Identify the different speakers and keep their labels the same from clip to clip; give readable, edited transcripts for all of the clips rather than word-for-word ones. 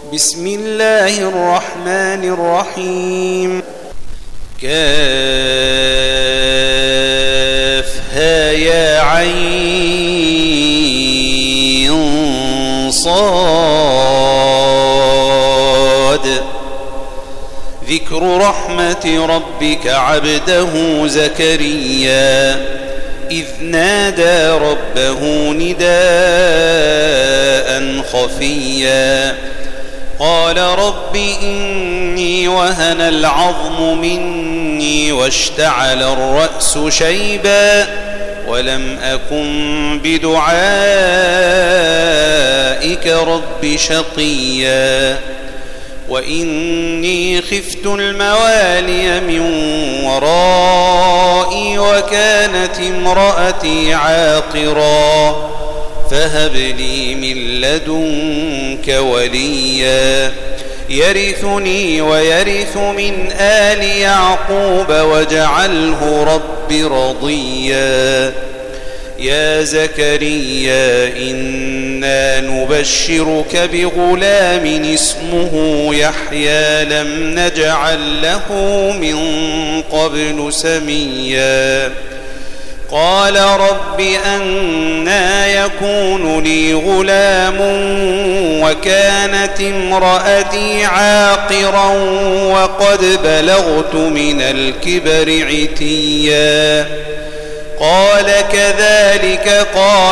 Speaker 1: بسم الله الرحمن الرحيم. كافها يا عين صاد. ذكر رحمة ربك عبده زكريا إذ نادى ربه نداء خفيا قال رب إني وهن العظم مني واشتعل الرأس شيبا ولم أكن بدعائك رب شقيا وإني خفت الموالي من ورائي وكانت امرأتي عاقرا فهب لي من لدنك وليا يرثني ويرث من آل يعقوب واجعله رب رضيا. يا زكريا إنا نبشرك بغلام اسمه يحيى لم نجعل له من قبل سميا قال رب أنى يكون لي غلام وكانت امرأتي عاقرا وقد بلغت من الكبر عتيا قال كذلك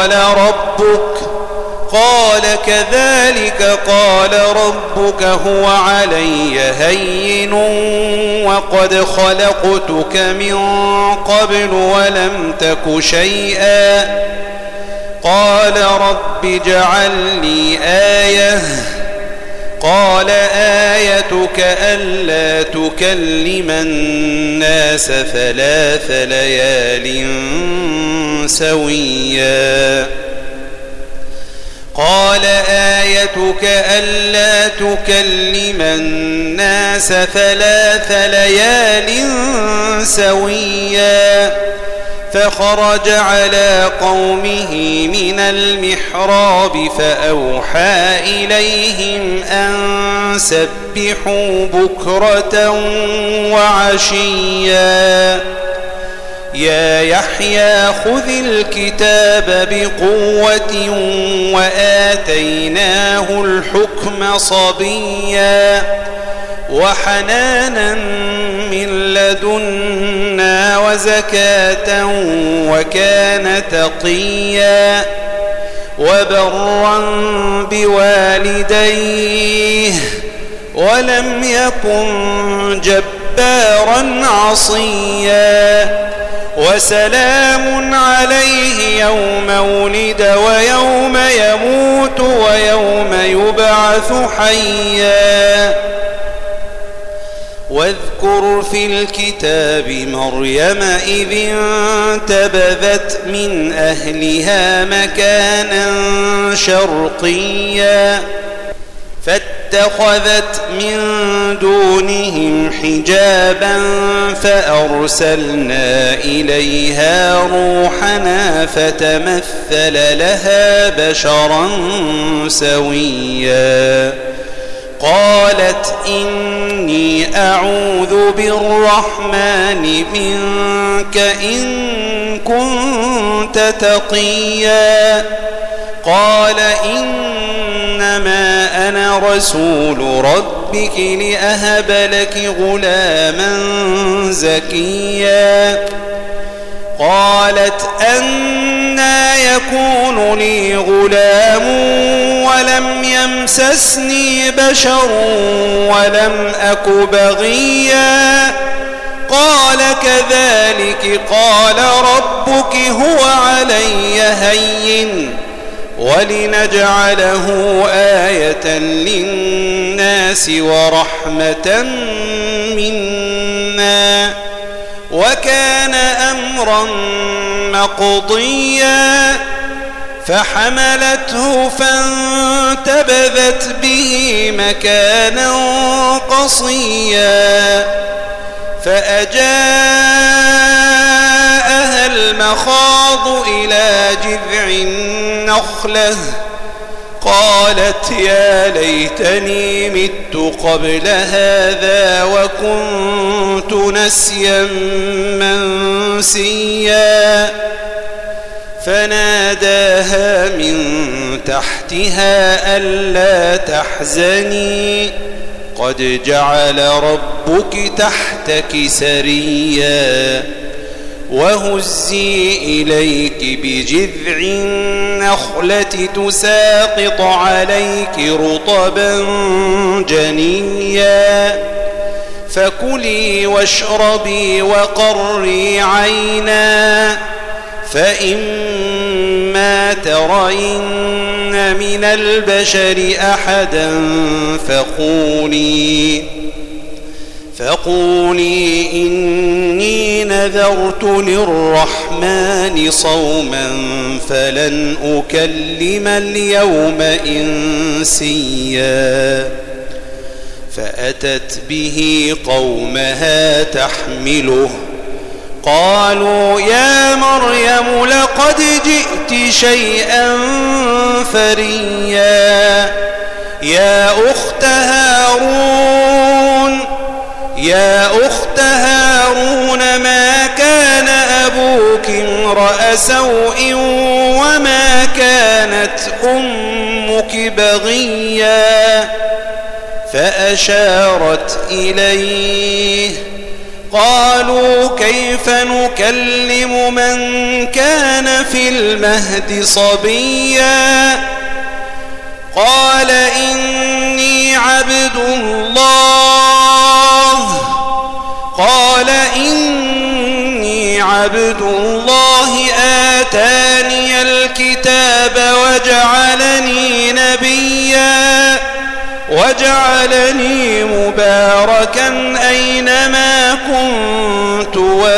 Speaker 1: قال ربك هو علي هين وقد خلقتك من قبل ولم تك شيئا قال رب اجعل لي آية قال آيتك ألا تكلم الناس 3 ليال سويا قال آيتك ألا تكلم الناس 3 ليال سويا فخرج على قومه من المحراب فأوحى إليهم أن سبحوا بكرة وعشيا يا يحيى خذ الكتاب بقوة وآتيناه الحكم صبيا وحنانا من لدنا وزكاة وكان تقيا وبرا بوالديه ولم يكن جبارا عصيا وسلام عليه يوم ولد ويوم يموت ويوم يبعث حيا واذكر في الكتاب مريم إذ انتبذت من أهلها مكانا شرقيا فاتخذت من دونهم حجابا فأرسلنا إليها روحنا فتمثل لها بشرا سويا قالت إني أعوذ بالرحمن منك إن كنت تقيا قال إنما أنا رسول ربك لأهب لك غلاما زكيا قالت أنى يكون لي غلام ولم يمسسني بشر ولم أك بغيا قال كذلك قال ربك هو علي هين ولنجعله آية للناس ورحمة منا وكان أمرا مقضيا فحملته فانتبذت به مكانا قصيا فأجاءها المخاض إلى جذع النخلة قالت يا ليتني مت قبل هذا وكنت نسيا منسيا فناداها من تحتها ألا تحزني قد جعل ربك تحتك سريا وهزي إليك بجذع النخلة تساقط عليك رطبا جنيا فكلي واشربي وقري عينا فإما ترين من البشر أحدا فقولي إني نذرت للرحمن صوما فلن أكلم اليوم إنسيا فأتت به قومها تحمله قالوا يا مريم لقد جئت شيئا فريا يا أخت هارون ما كان أبوك امرأ سوء وما كانت أمك بغيا فأشارت إليه قالوا كيف نكلم من كان في المهد صبيا قال إني عبد الله آتاني الكتاب وجعلني نبيا وجعلني مباركا أينما كنت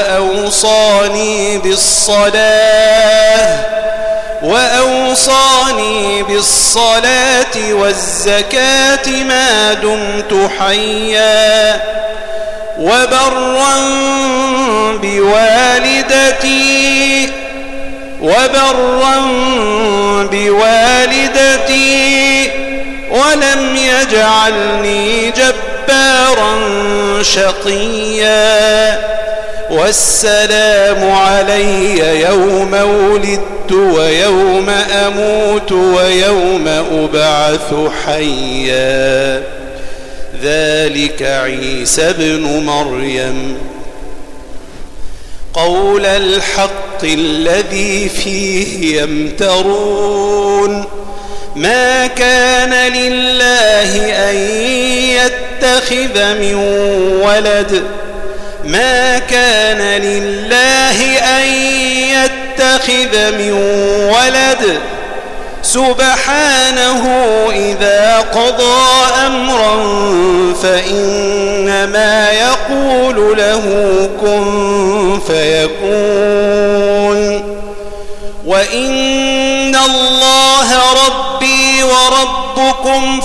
Speaker 1: وأوصاني بالصلاة والزكاة ما دمت حيا وبرا بوالدتي ولم يجعلني جبارا شقيا والسلام علي يوم ولدت ويوم أموت ويوم أبعث حيا ذلك عيسى ابن مريم قول الحق الذي فيه يمترون ما كان لله أن يتخذ من ولد سبحانه إذا قضى أمرا فإنما يقول له كن فيكون وإن الله ربي وربكم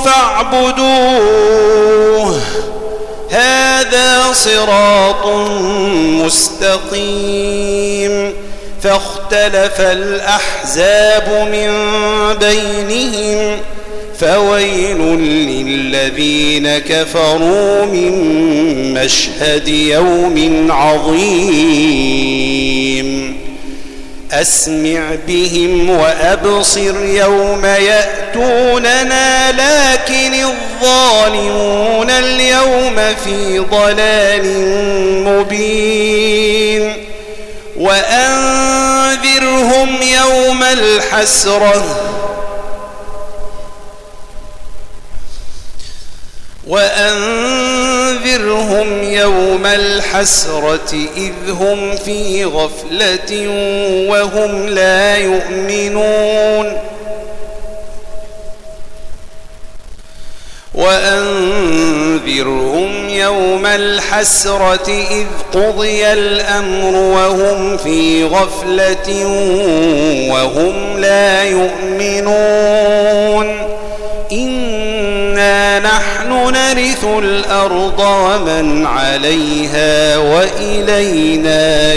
Speaker 1: فاعبدوه هذا صراط مستقيم فاختلف الأحزاب من بينهم فويل للذين كفروا من مشهد يوم عظيم أسمع بهم وأبصر يوم يأتوننا لكن الظالمون اليوم في ضلال مبين وأنذرهم يوم الحسرة إذ هم في غفلة وهم لا يؤمنون وأنذرهم يوم الحسرة إذ قضي الأمر وهم في غفلة وهم لا يؤمنون إنا نحن نرث الأرض ومن عليها وإلينا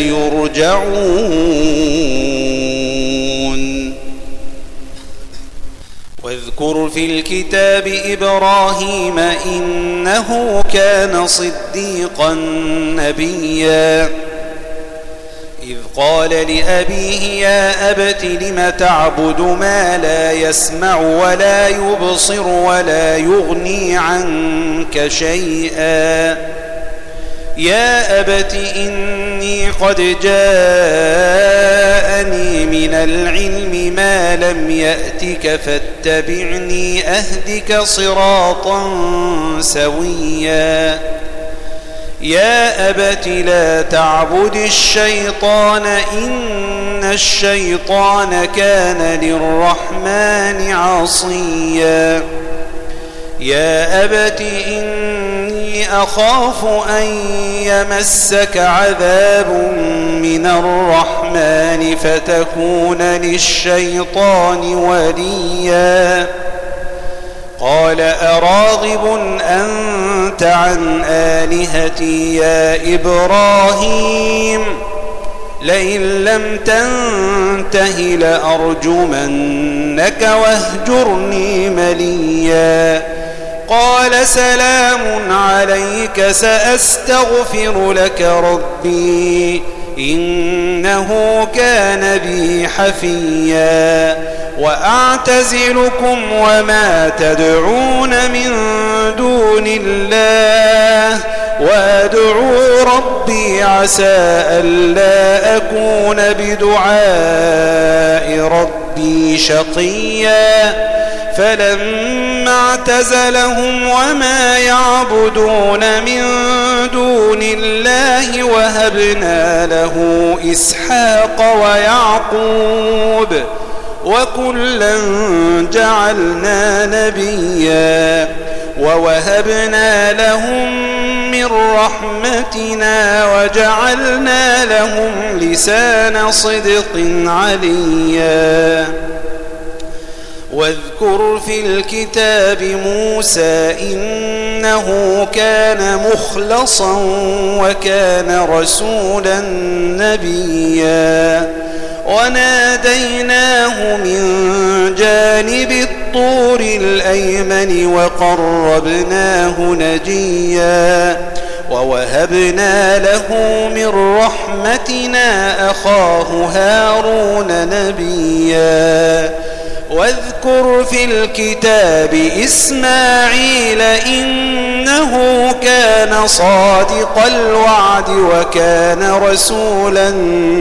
Speaker 1: يرجعون واذكر في الكتاب إبراهيم إنه كان صديقا نبيا إذ قال لأبيه يا أبت لم تعبد ما لا يسمع ولا يبصر ولا يغني عنك شيئا يا أبت إني قد جاءني من العلم ما لم يأتك فاتبعني أهدك صراطا سويا يا أبت لا تعبد الشيطان إن الشيطان كان للرحمن عصيا يا أبت إني أخاف أن يمسك عذاب من الرحمن فتكون للشيطان وليا قال أراغب أنت عن آلهتي يا إبراهيم لئن لم تنته لأرجمنك واهجرني مليا قال سلام عليك سأستغفر لك ربي إنه كان بي حفيا وأعتزلكم وما تدعون من دون الله وأدعو ربي عسى ألا أكون بدعاء ربي شقيا فلما اعتزلهم وما يعبدون من دون الله وهبنا له إسحاق ويعقوب وكلا جعلنا نبيا ووهبنا لهم من رحمتنا وجعلنا لهم لسان صدق عليا واذكر في الكتاب موسى إنه كان مخلصا وكان رسولا نبيا وناديناه من جانب الطور الأيمن وقربناه نجيا ووهبنا له من رحمتنا أخاه هارون نبيا واذكر في الكتاب إسماعيل إنه كان صادق الوعد وكان رسولا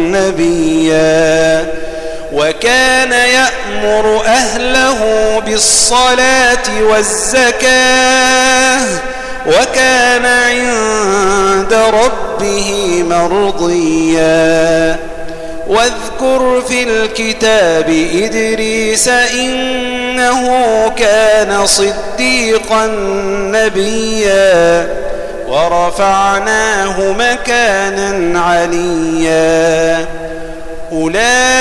Speaker 1: نبيا وكان يأمر أهله بالصلاة والزكاة وكان عند ربه مرضيا واذكر في الكتاب إدريس إنه كان صديقا نبيا ورفعناه مكانا عليا أولئك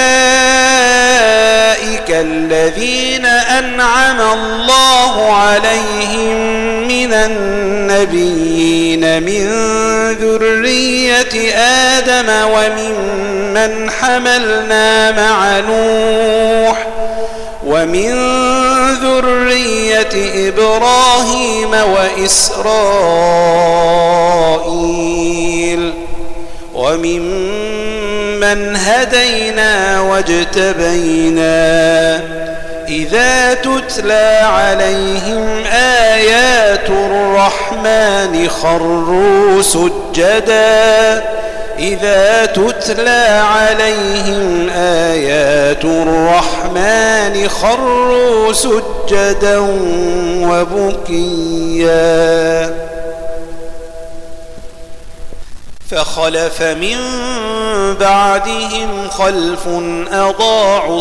Speaker 1: الذين أنعم الله عليهم من النبيين من ذرية آدم وممن حملنا مع نوح ومن ذرية إبراهيم وإسرائيل وممن هدينا واجتبينا إذا تتلى عليهم آيات الرحمن خروا سجدا إذا تتلى عليهم آيات الرحمن خروا سجدا وبكيا فخلف من بعدهم خلف أضاعوا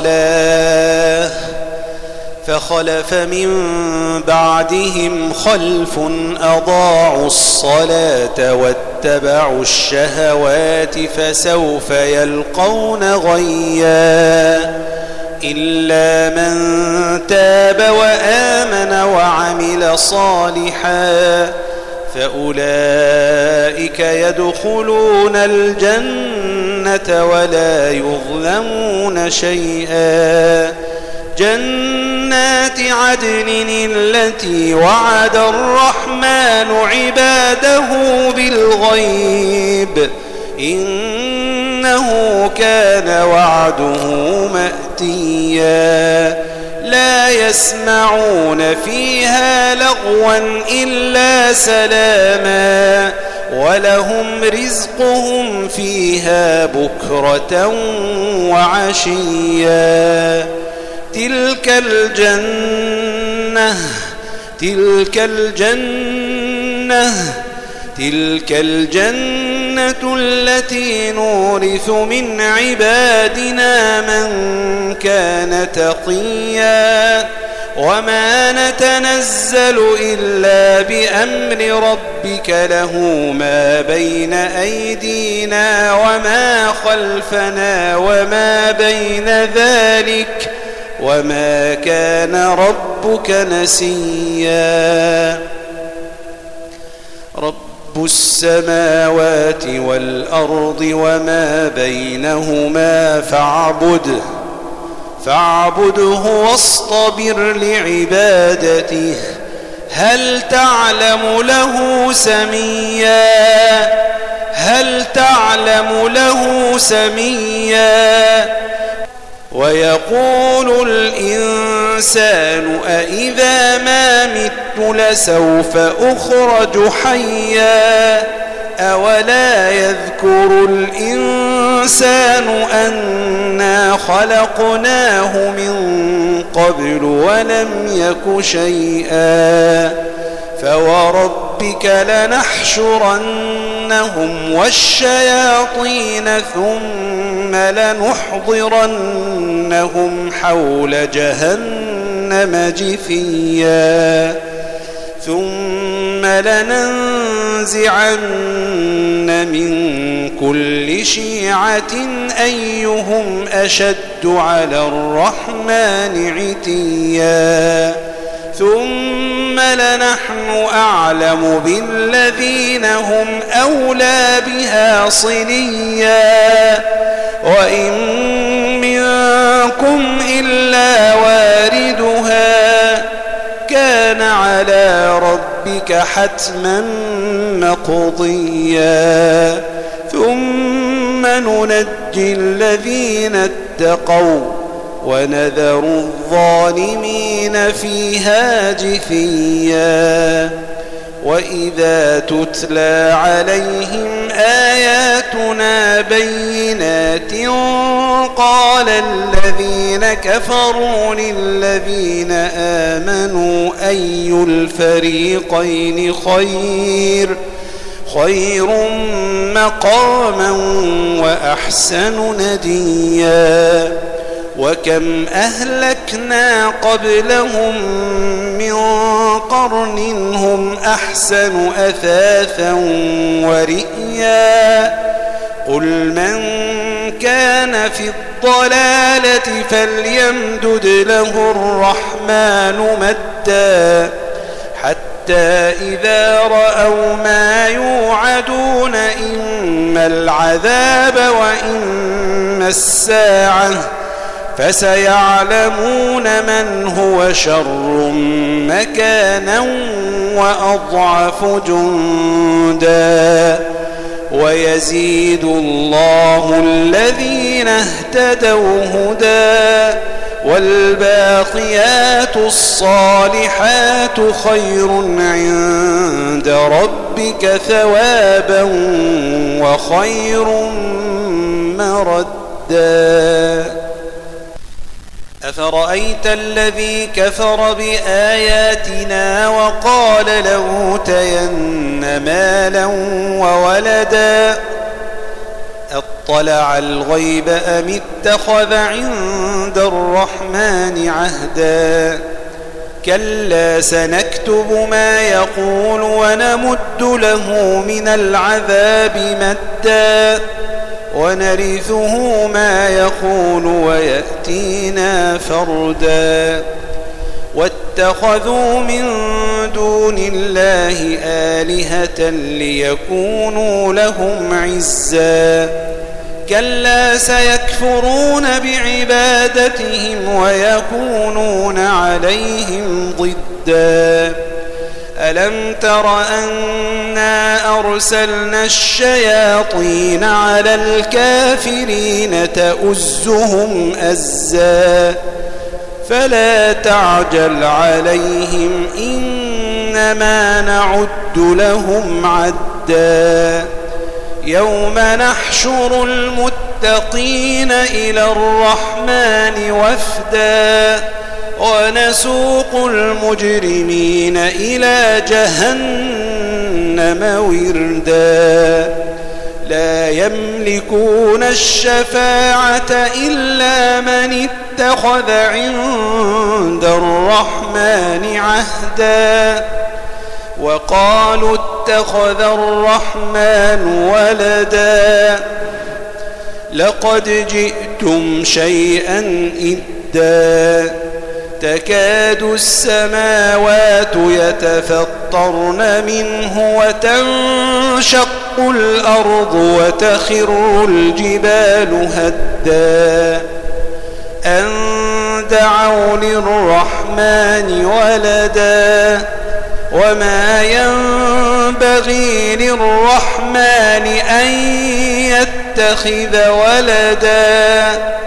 Speaker 1: الصلاة واتبعوا الشهوات فسوف يلقون غيا إلا من تاب وآمن وعمل صالحا فأولئك يدخلون الجنة ولا يظلمون شيئا جنات جنات عدن التي وعد الرحمن عباده بالغيب إنه كان وعده مأتيا لا يسمعون فيها لغوا إلا سلاما ولهم رزقهم فيها بكرة وعشيا تلك الجنة التي نورث من عبادنا من كان تقيا وما نتنزل إلا بأمر ربك له ما بين أيدينا وما خلفنا وما بين ذلك وما كان ربك نسيا رب السماوات والأرض وما بينهما فاعبده واصطبر لعبادته هل تعلم له سميا ويقول الإنسان أإذا ما مت لسوف أخرج حيا أولا يذكر الإنسان أنا خلقناه من قبل ولم يك شيئا فوربك لنحشرنهم والشياطين ثم لنحضرنهم حول جهنم جثيا ثم لننزعن من كل شيعة أيهم أشد على الرحمن عتيا ثم لنحن أعلم بالذين هم أولى بها صليا وإن منكم إلا واردها كان على ربك حتما مقضيا ثم ننجي الذين اتقوا ونذر الظالمين فيها جثيا وإذا تتلى عليهم آياتنا بينات قال الذين كفروا للذين آمنوا أي الفريقين خير مقاما وأحسن نديا وكم أهلكنا قبلهم من قرن هم أحسن أثاثا ورئيا قل من كان في الضلالة فليمدد له الرحمن مدا حتى إذا رأوا ما يوعدون إما العذاب وإما الساعة فسيعلمون من هو شر مكانا وأضعف جندا ويزيد الله الذين اهتدوا هدى والباقيات الصالحات خير عند ربك ثوابا وخير مردا أفرأيت الذي كفر بآياتنا وقال لأوتين مالا وولدا أطلع الغيب أم اتخذ عند الرحمن عهدا كلا سنكتب ما يقول ونمد له من العذاب مدا ونرثه ما يقول ويأتينا فردا واتخذوا من دون الله آلهة ليكونوا لهم عزا كلا سيكفرون بعبادتهم ويكونون عليهم ضدا ألم تر أنا أرسلنا الشياطين على الكافرين تؤزهم أزا فلا تعجل عليهم إنما نعد لهم عدا يوم نحشر المتقين إلى الرحمن وفدا ونسوق المجرمين إلى جهنم وردا لا يملكون الشفاعة إلا من اتخذ عند الرحمن عهدا وقالوا اتخذ الرحمن ولدا لقد جئتم شيئا إدا تكاد السماوات يتفطرن منه وتنشق الأرض وتخر الجبال هدا أن دعوا للرحمن ولدا وما ينبغي للرحمن أن يتخذ ولدا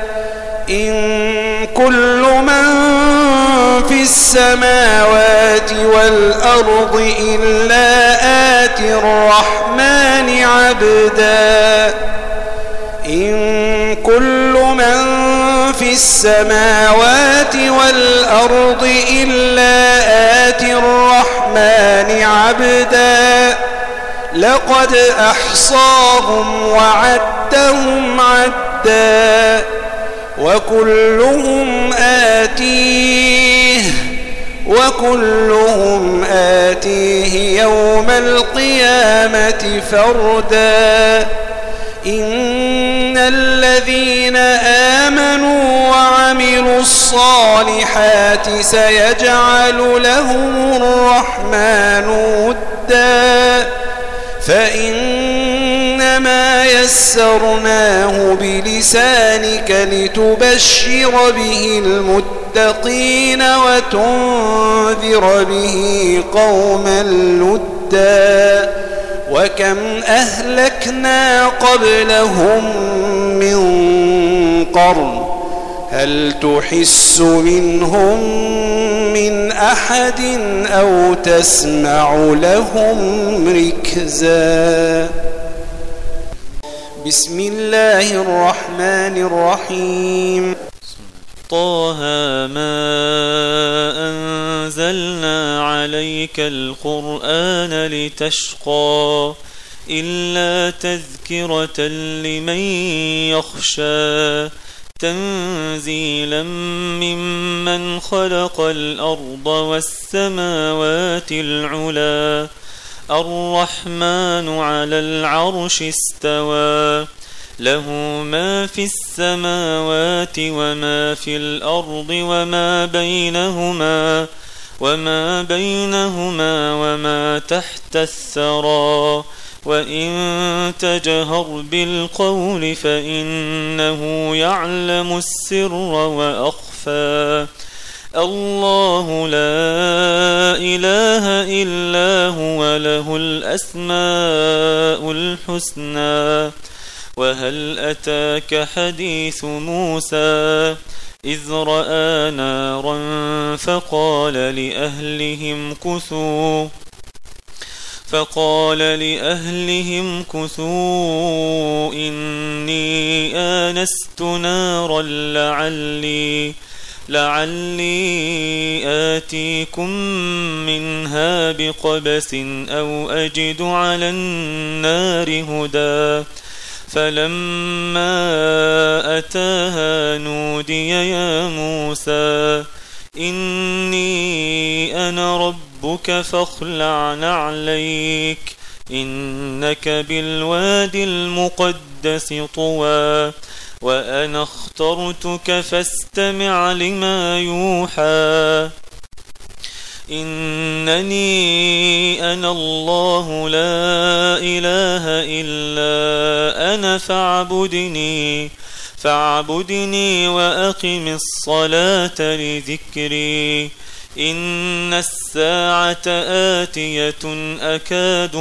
Speaker 1: إن كل من في السماوات والأرض إلا آتي الرحمن عبدا إن كل من في السماوات والأرض إلا آتي الرحمن عبدا لقد أحصاهم وعدهم عدا وكلهم آتيه يوم القيامة فردا إن الذين آمنوا وعملوا الصالحات سيجعل لهم الرحمن ودا فإنما يسرناه بلسانك لتبشر به المتقين وتنذر به قوما لدا وكم أهلكنا قبلهم من قرن هل تحس منهم من أحد أو تسمع لهم ركزا بسم الله الرحمن الرحيم
Speaker 2: طه ما أنزلنا عليك القرآن لتشقى إلا تذكرة لمن يخشى تنزيلا ممن خلق الأرض والسماوات العلا الرحمن على العرش استوى له ما في السماوات وما في الأرض وما بينهما وما تحت الثرى وإن تجهر بالقول فإنه يعلم السر وأخفى الله لا إله إلا هو له الأسماء الحسنى وهل أتاك حديث موسى إذ رأى نارا فقال لأهلهم كثوا إني آنست نارا لعلي آتيكم منها بقبس أو أجد على النار هدى فلما أتاها نودي يا موسى إني أنا ربك فاخلع نعليك إنك بالوادي المقدس طوى وأنا اخترتك فاستمع لما يوحى إنني أنا الله لا إله إلا أنا فاعبدني وأقم الصلاة لذكري إن الساعة آتية أكاد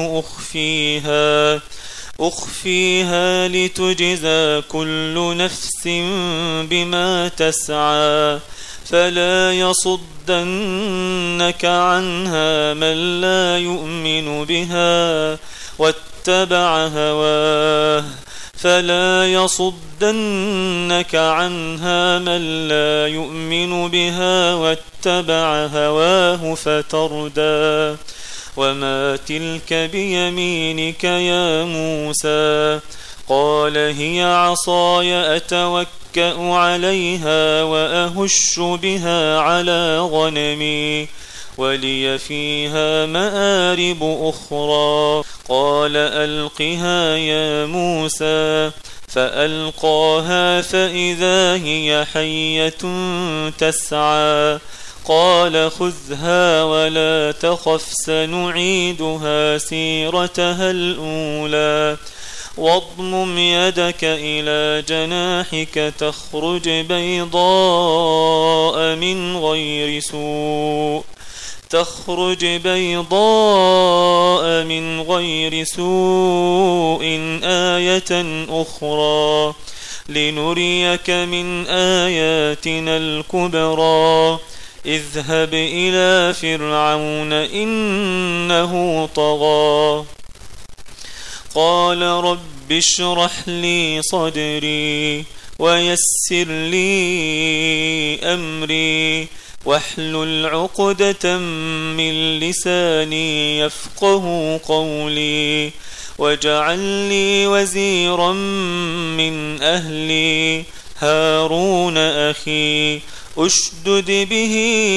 Speaker 2: أخفيها لتجزى كل نفس بما تسعى فلا يصدنك عنها من لا يؤمن بها واتبع هواه فتردى وما تلك بيمينك يا موسى قال هي عصاي أتوكأ عليها وأهش بها على غنمي ولي فيها مآرب أخرى قال ألقها يا موسى فألقاها فإذا هي حية تسعى قال خذها ولا تخف سنعيدها سيرتها الأولى واضمم يدك إلى جناحك تخرج بيضاء من غير سوء آية أخرى لنريك من آياتنا الكبرى اذهب إلى فرعون إنه طغى قال رب اشرح لي صدري ويسر لي أمري واحلل عقدة من لساني يفقه قولي واجعل لي وزيرا من أهلي هارون أخي أشدد به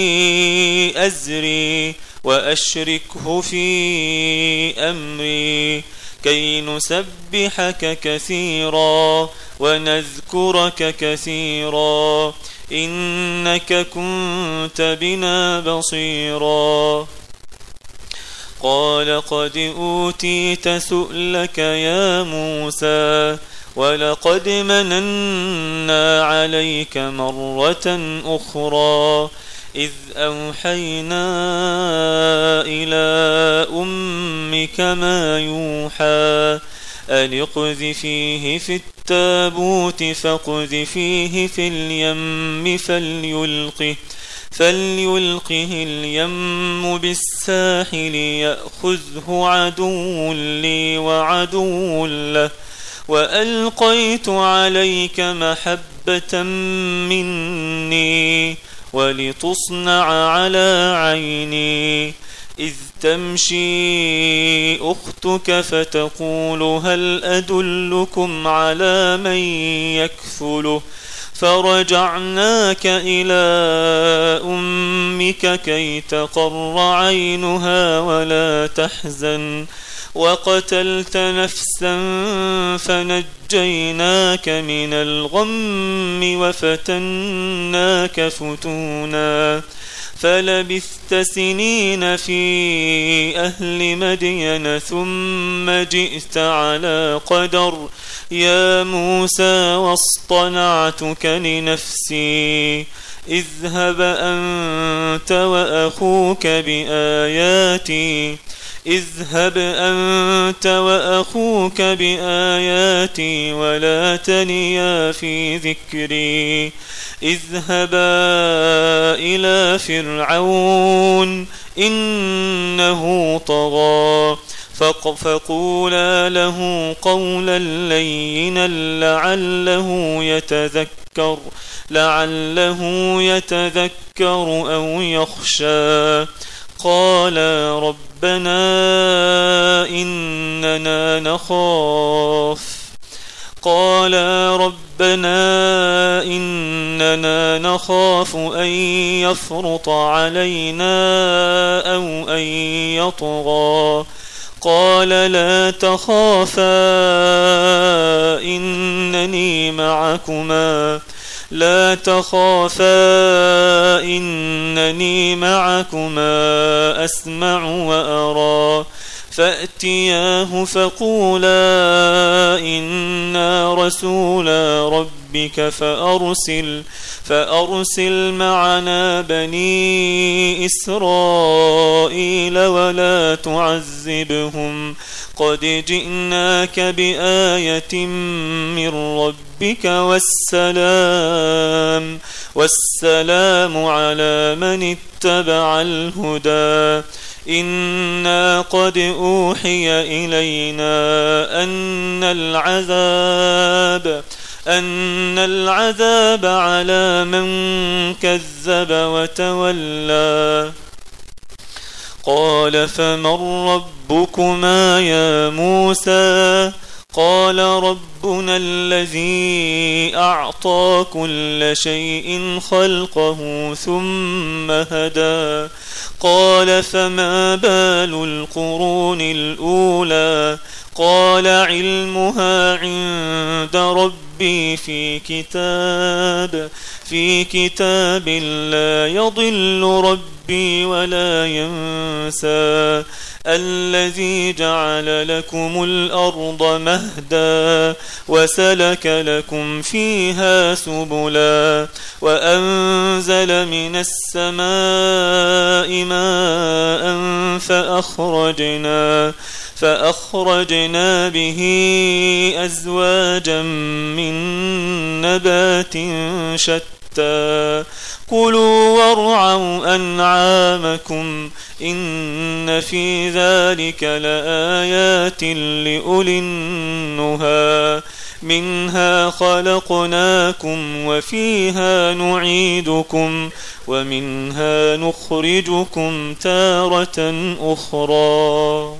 Speaker 2: أزري وأشركه في أمري كي نسبحك كثيرا ونذكرك كثيرا إنك كنت بنا بصيرا قال قد أوتيت سؤلك يا موسى ولقد مننا عليك مرة أخرى إذ أوحينا إلى أمك ما يوحى أن اقذفيه في التابوت فاقذفيه في اليم فليلقه اليم بالساحل يأخذه عدو لي وعدو له وألقيت عليك محبة مني ولتصنع على عيني إذ تمشي أختك فتقول هل أدلكم على من يكفله فرجعناك إلى أمك كي تقر عينها ولا تحزن وقتلت نفسا فنجيناك من الغم وفتناك فتونا فلبثت سنين في أهل مدين ثم جئت على قدر يا موسى واصطنعتك لنفسي اذهب أنت وأخوك بآياتي ولا تنيا في ذكري اذهبا إلى فرعون إنه طغى فقولا له قولا لينا لعله يتذكر أو يخشى قالا ربنا إننا نخاف أن يفرط علينا أو أن يطغى قال لا تخافا إنني معكما أسمع وأرى فأتياه فقولا إنا رسولا ربك فأرسل معنا بني إسرائيل ولا تعذبهم قد جئناك بآية من ربك والسلام على من اتبع الهدى إنا قد أوحي إلينا أن العذاب على من كذب وتولى قال فمن ربكما يا موسى قال ربنا الذي أعطى كل شيء خلقه ثم هدى قال فما بال القرون الأولى قال علمها عند ربي في كتاب لا يضل ربي ولا ينسى الذي جعل لكم الأرض مهدا وسلك لكم فيها سبلا وأنزل من السماء ماء فأخرجنا به أزواجا من نبات شتى كلوا وارعوا أنعامكم إن في ذلك لآيات لأولي النهى منها خلقناكم وفيها نعيدكم ومنها نخرجكم تارة أخرى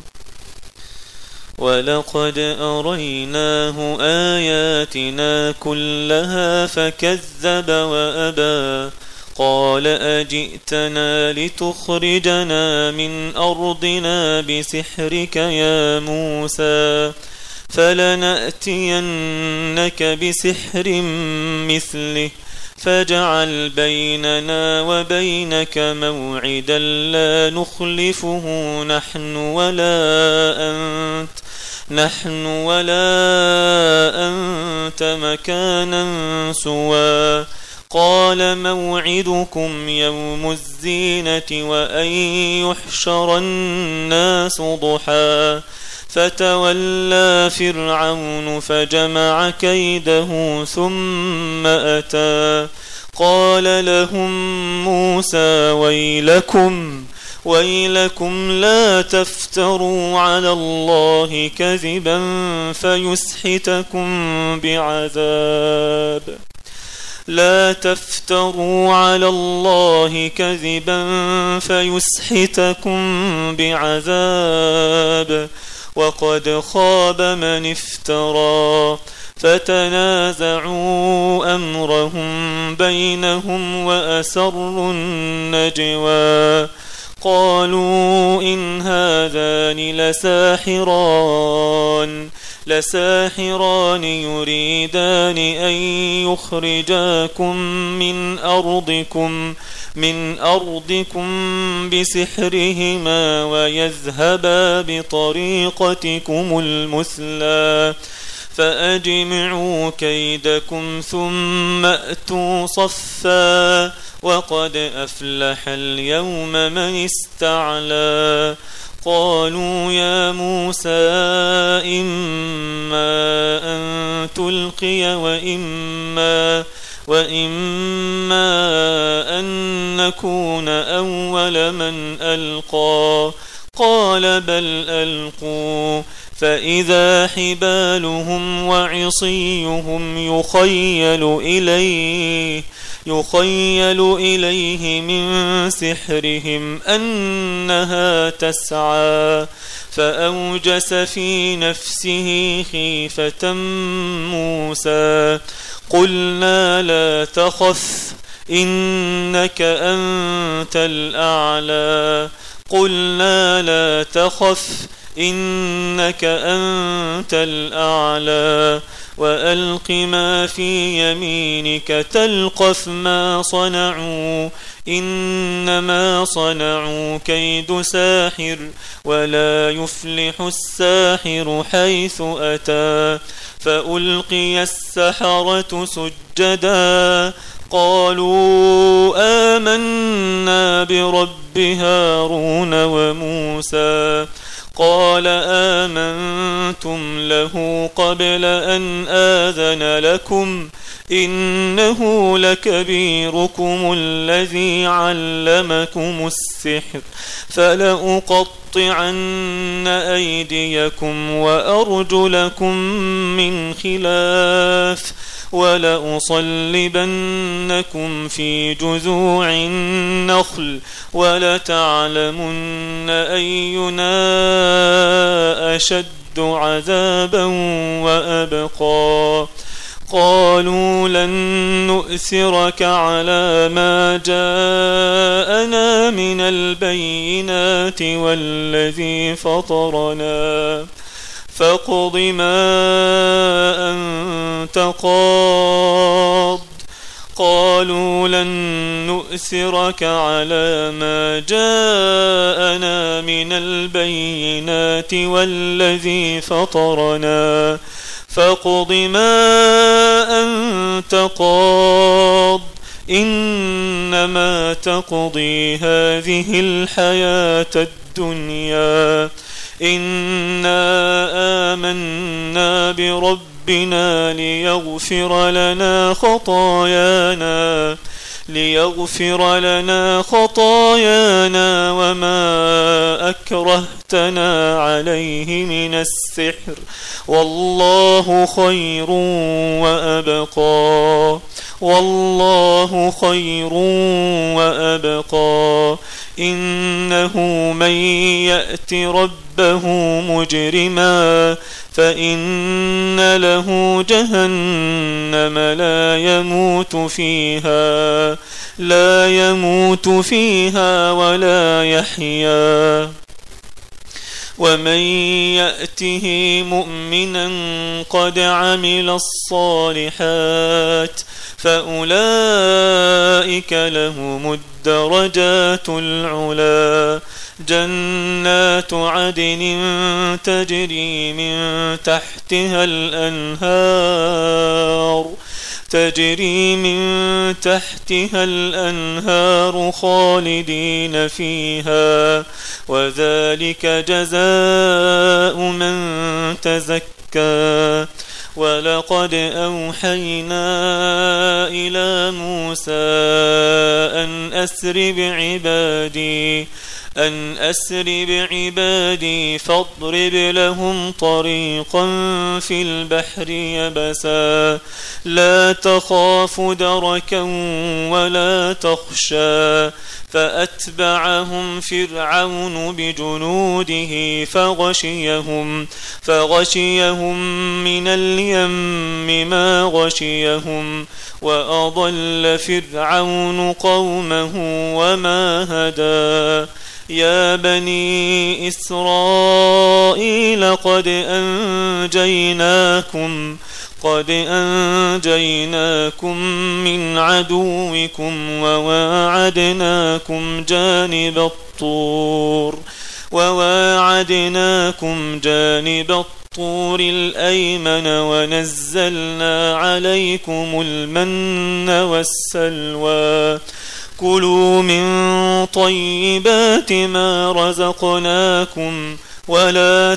Speaker 2: ولقد أريناه آياتنا كلها فكذب وأبى قال أجئتنا لتخرجنا من أرضنا بسحرك يا موسى فلنأتينك بسحر مثله فاجعل بيننا وبينك موعدا لا نخلفه نحن ولا أنت مكانا سوى قال موعدكم يوم الزينة وأن يحشر الناس ضحى فتولى فرعون فجمع كيده ثم أتى قال لهم موسى ويلكم لا تفتروا على الله كذبا فيسحتكم بعذاب وقد خاب من افترى فتنازعوا أمرهم بينهم وأسروا النجوى قالوا إن هذان لساحران يريدان أن يخرجاكم من أرضكم بسحرهما ويذهبا بطريقتكم المثلى فأجمعوا كيدكم ثم أتوا صفا وقد أفلح اليوم من استعلى قالوا يا موسى إما أن تلقي وإما أن نكون أول من ألقى قال بل ألقوا فإذا حبالهم وعصيهم يخيل إليه من سحرهم أنها تسعى فأوجس في نفسه خيفة موسى قلنا لا تخف إنك أنت الأعلى وألق ما في يمينك تلقف ما صنعوا إنما صنعوا كيد ساحر ولا يفلح الساحر حيث أتى فألقي السحرة سجدا قالوا آمنا برب هارون وموسى قال آمنتم له قبل أن آذن لكم إنه لكبيركم الذي علمكم السحر فلأقطعن أيديكم وأرجلكم من خلاف ولأصلبنكم في جذوع النخل ولتعلمن أينا أشد عذابا وأبقى قالوا لن نؤثرك على ما جاءنا من البينات والذي فطرنا فاقض ما أنت قاض قالوا لن نؤثرك على ما جاءنا من البينات والذي فطرنا فاقض ما أنت قاض إنما تقضي هذه الحياة الدنيا إنا آمنا بربنا ليغفر لنا خطايانا وما أكرهتنا عليه من السحر والله خير وأبقى إنه من يأت ربه مجرما فإن له جهنم لا يموت فيها ولا يحيا ومن يأته مؤمنا قد عمل الصالحات فأولئك لهم الدرجات العلا جنات عدن تجري من تحتها الأنهار خالدين فيها وذلك جزاء من تزكى ولقد أوحينا إلى موسى أن أسر بعبادي فاضرب لهم طريقا في البحر يبسا لا تخاف دركا ولا تخشى فأتبعهم فرعون بجنوده فغشيهم من اليم ما غشيهم وأضل فرعون قومه وما هدى يا بني إسرائيل قد أنجيناكم من عدوكم وواعدناكم جانب الطور الأيمن ونزلنا عليكم المن والسلوى كلوا من طيبات ما رزقناكم ولا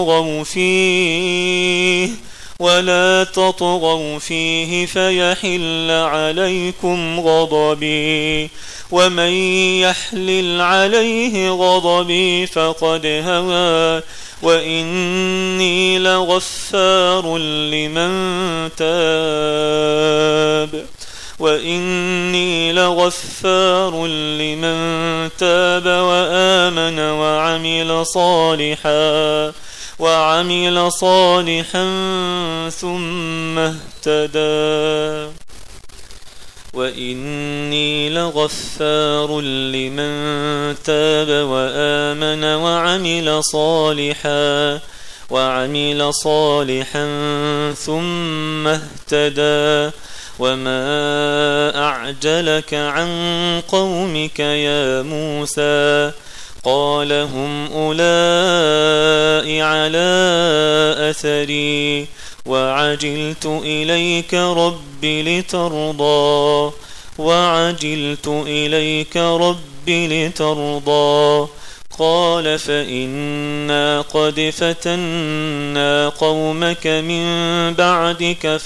Speaker 2: تطغوا فيه فيحل عليكم غضبي ومن يحلل عليه غضبي فقد هوى وإني لغفار لمن تاب وآمن وعمل صالحا ثم اهتدى وإني لغفار لمن تاب وآمن وعمل صالحا ثم اهتدى وما أعجلك عن قومك يا موسى قال هم أولئك على أثري وعجلت إليك رب لترضى قال فإنا قد فتنا قومك من بعدك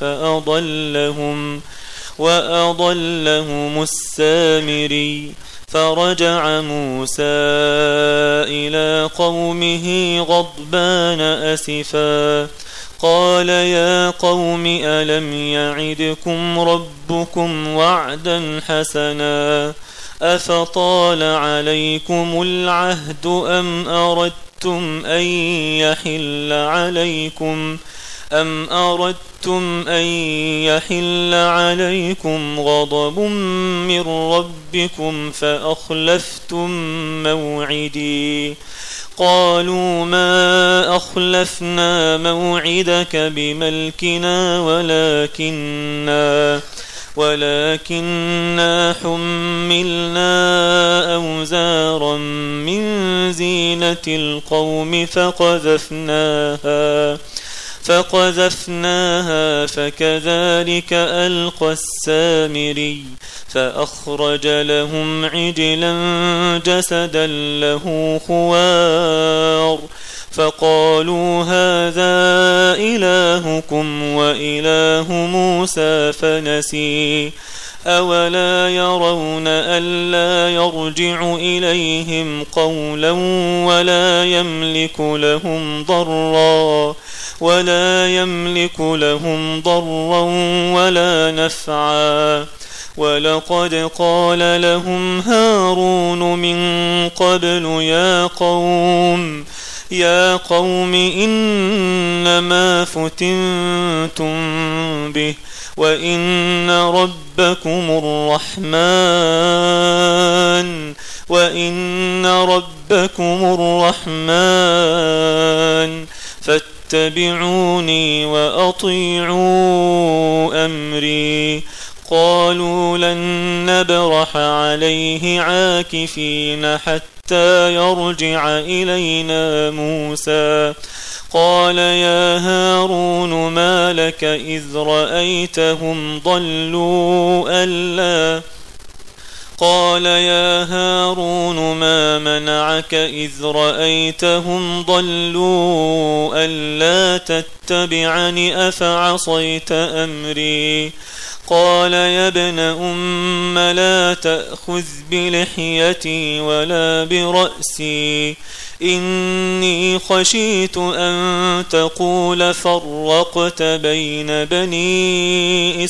Speaker 2: وأضلهم السامري فرجع موسى إلى قومه غضبان أسفا قال يا قوم ألم يعدكم ربكم وعدا حسنا أفطال عليكم العهد أم أردتم أن يحل عليكم غضب من ربكم فأخلفتم موعدي قالوا ما أخلفنا موعدك بملكنا ولكننا حملنا أوزارا من زينة القوم فقذفناها فكذلك ألقى السامري فأخرج لهم عجلا جسدا له خوار فقالوا هذا إلهكم وإله موسى فنسي أولا يرون ألا يرجع إليهم قولا ولا يملك لهم ضرا ولا نفعا ولقد قال لهم هارون من قبل يا قوم إنما فتنتم به وإن ربكم الرحمن فاتبعوني وأطيعوا أمري قالوا لن نبرح عليه عاكفين حتى يرجع إلينا موسى قال يا هارون ما لك إذ رأيتهم ضلوا قال يا هارون ما منعك إذ رأيتهم ضلوا ألا تتبعني أفعصيت أمري قال يا ابن أم لا تأخذ بلحيتي ولا برأسي إني خشيت أن تقول فرقت بين بني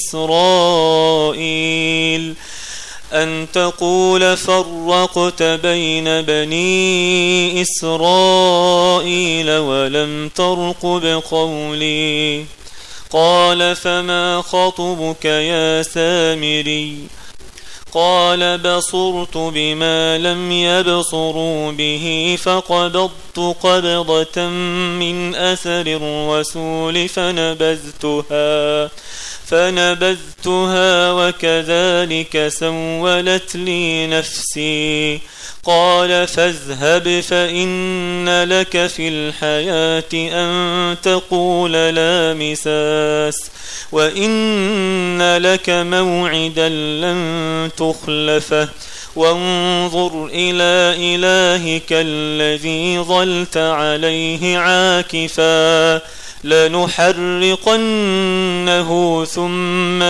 Speaker 2: إسرائيل ولم ترقب قولي قال فما خطبك يا سامري قال بصرت بما لم يبصروا به فقبضت قبضة من أثر الرسول فنبذتها وكذلك سولت لي نفسي قال فاذهب فإن لك في الحياة أن تقول لا مساس وإن لك موعدا لن تخلفه وانظر إلى إلهك الذي ظلت عليه عاكفا لنحرقنه ثم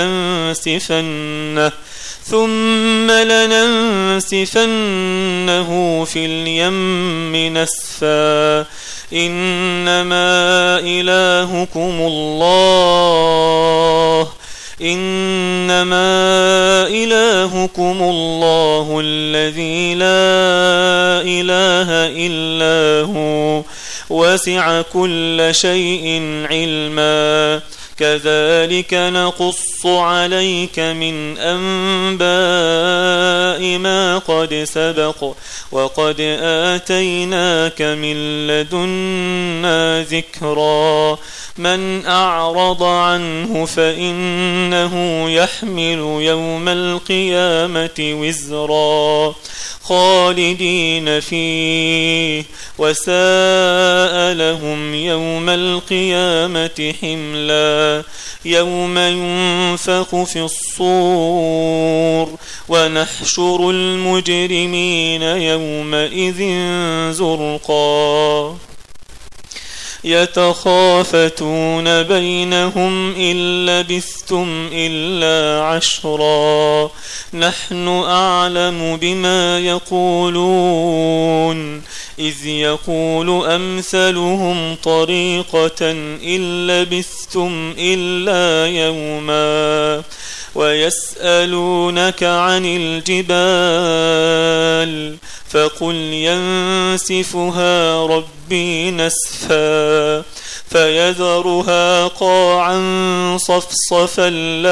Speaker 2: لننسفنه في اليم نسفا إنما إلهكم الله الذي لا إله إلا هو وسع كل شيء علما كذلك نقص عليك من أنباء ما قد سبق وقد آتيناك من لدنا ذكرا من أعرض عنه فإنه يحمل يوم القيامة وزرا خالدين فيه وساء لهم يوم القيامة حملا يوم ينفخ في الصور ونحشر المجرمين يومئذ زرقا يتخافتون بينهم إن لبثتم إلا عشرا نحن أعلم بما يقولون إذ يقول أمثلهم طريقة إن لبثتم إلا يوما ويسألونك عن الجبال فقل ينسفها ربي نسفا فيذرها قاعا صفصفا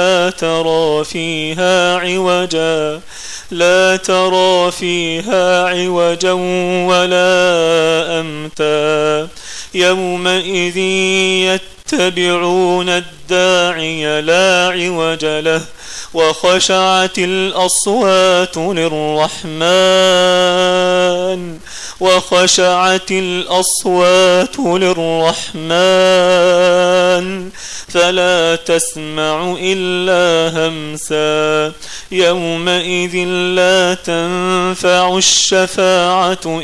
Speaker 2: لا ترى فيها عوجا ولا أمتا يومئذ يتبعون الداعي لا عوج له وخشعت الأصوات للرحمن فلا تسمع إلا همسا يومئذ لا تنفع الشفاعة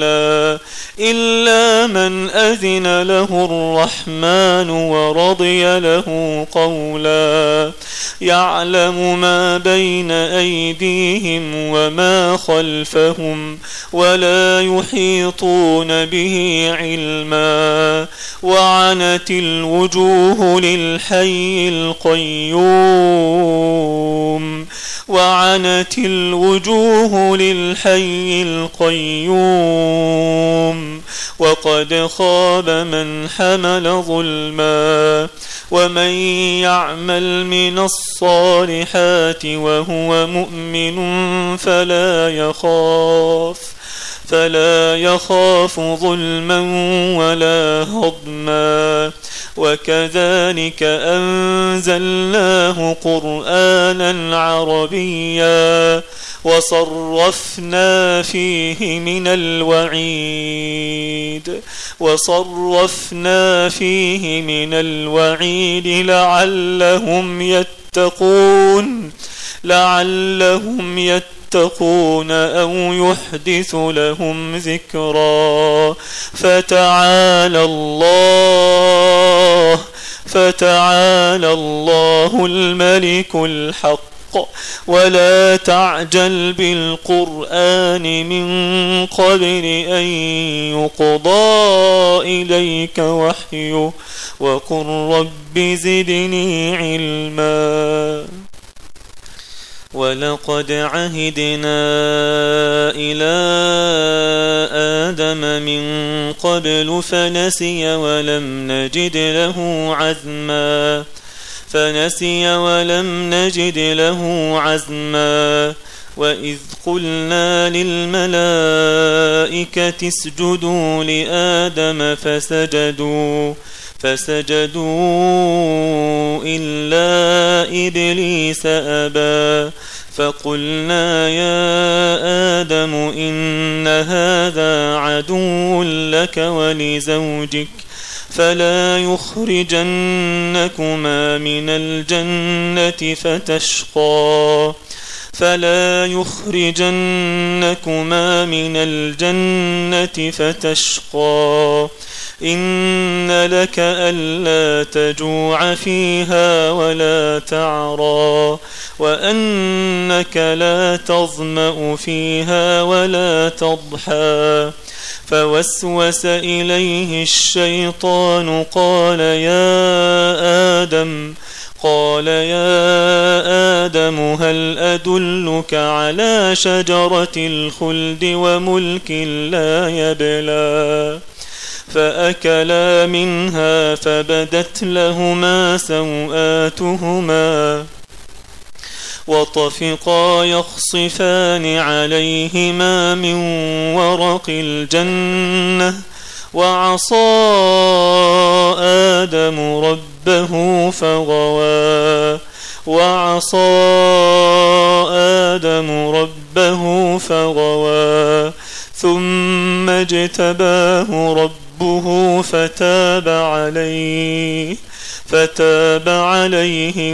Speaker 2: إلا من أذن له الرحمن ورضي له قولا يعلم ما بين أيديهم وما خلفهم ولا يحيطون به علما وعنت الوجوه للحي القيوم وقد خاب من حمل ظلما ومن يعمل من الصالحات وهو مؤمن فلا يخاف ظلما ولا هضما وكذلك أنزلناه قرآنا عربيا وصرفنا فيه من الوعيد لعلهم يتقون أو يحدث لهم ذكرا فتعالى الله الملك الحق ولا تعجل بالقرآن من قبل أن يقضى إليك وحيه وقل رب زدني علما ولقد عهدنا إلى آدم من قبل فنسي ولم نجد له عزما وإذ قلنا للملائكة اسجدوا لآدم فسجدوا إلا إبليس أبى فقلنا يا آدم إن هذا عدو لك ولزوجك فلا يخرجنكما من الجنة فتشقى إن لك ألا تجوع فيها ولا تعرى وأنك لا تظمأ فيها ولا تضحى فوسوس إليه الشيطان قال يا آدم هل أدلك على شجرة الخلد وملك لا يبلى فأكلا منها فبدت لهما سوآتهما وطفقا يخصفان عليهما من ورق الجنة وعصى آدم ربه فغوى ثم اجتباه ربه فتاب عليه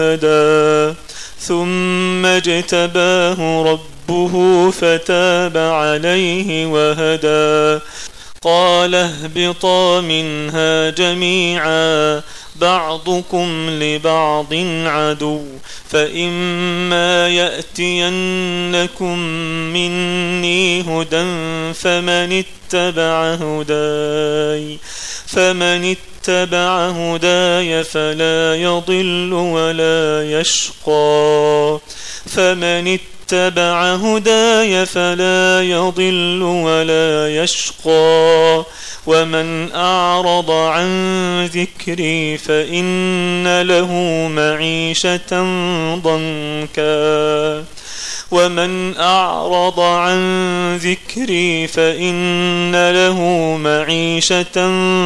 Speaker 2: وهدى قال اهبطا منها جميعا بعضكم لبعض عدو فإما يأتينكم مني هدى فمن اتبع هداي فلا يضل ولا يشقى ومن أعرض عن ذكري فإن له معيشة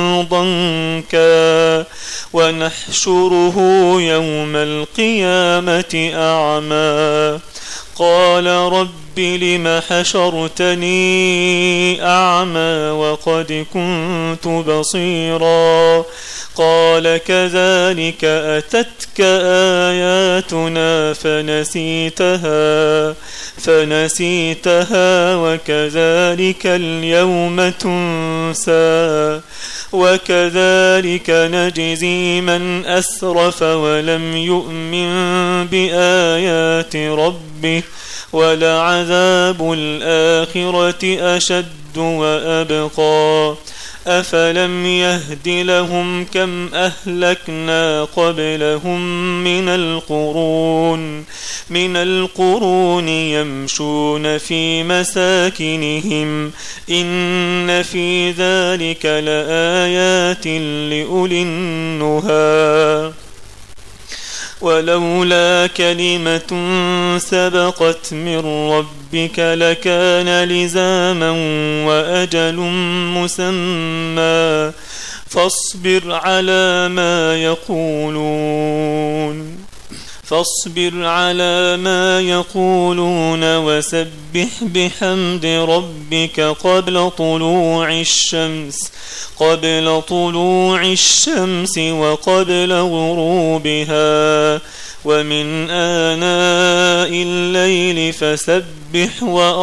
Speaker 2: ضنكا ونحشره يوم القيامة أعمى قال رب لم حشرتني أعمى وقد كنت بصيرا قال كذلك أتتك آياتنا فنسيتها وكذلك اليوم تنسى وكذلك نجزي من أسرف ولم يؤمن بآيات ربه ولعذاب الآخرة أشد وأبقى أفلم يهد لهم كم أهلكنا قبلهم من القرون يمشون في مساكنهم إن في ذلك لآيات لأولي النهى ولولا كلمة سبقت من ربك لكان لزاما وأجل مسمى فاصبر على ما يقولون وسبح بحمد ربك قبل طلوع الشمس وقبل غروبها ومن آناء الليل فسبح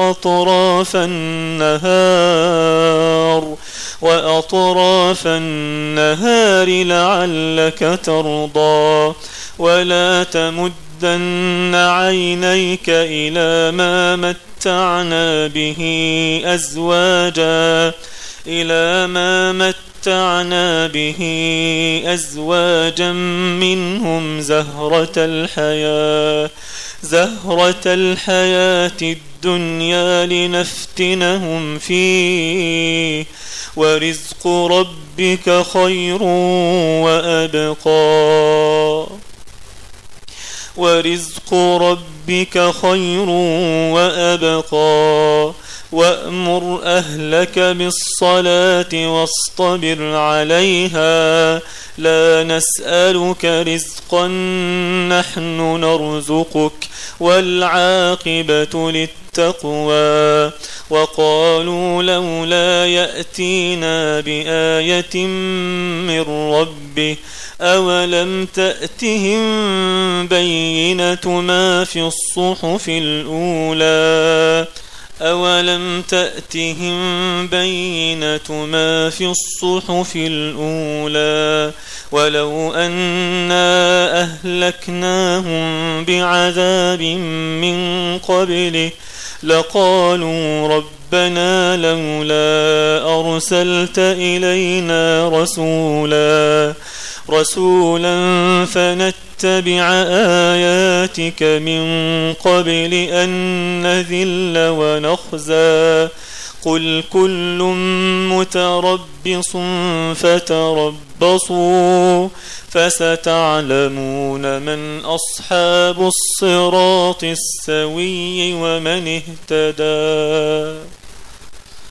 Speaker 2: وأطراف النهار لعلك ترضى ولا تمدن عينيك إلى ما متعنا به أزواجا منهم زهرة الحياة الدنيا لنفتنهم فيه ورزق ربك خير وأبقى وأمر أهلك بالصلاة واصطبر عليها لا نسألك رزقا نحن نرزقك والعاقبة للتقوى وقالوا لولا يأتينا بآية من ربه أولم تأتهم بينة ما في الصحف الأولى ولو أنا أهلكناهم بعذاب من قبله لقالوا ربنا لولا أرسلت إلينا رسولا فنتبع آياتك من قبل أن نذل ونخزى قل كل متربص فتربصوا فستعلمون من أصحاب الصراط السوي ومن اهتدى.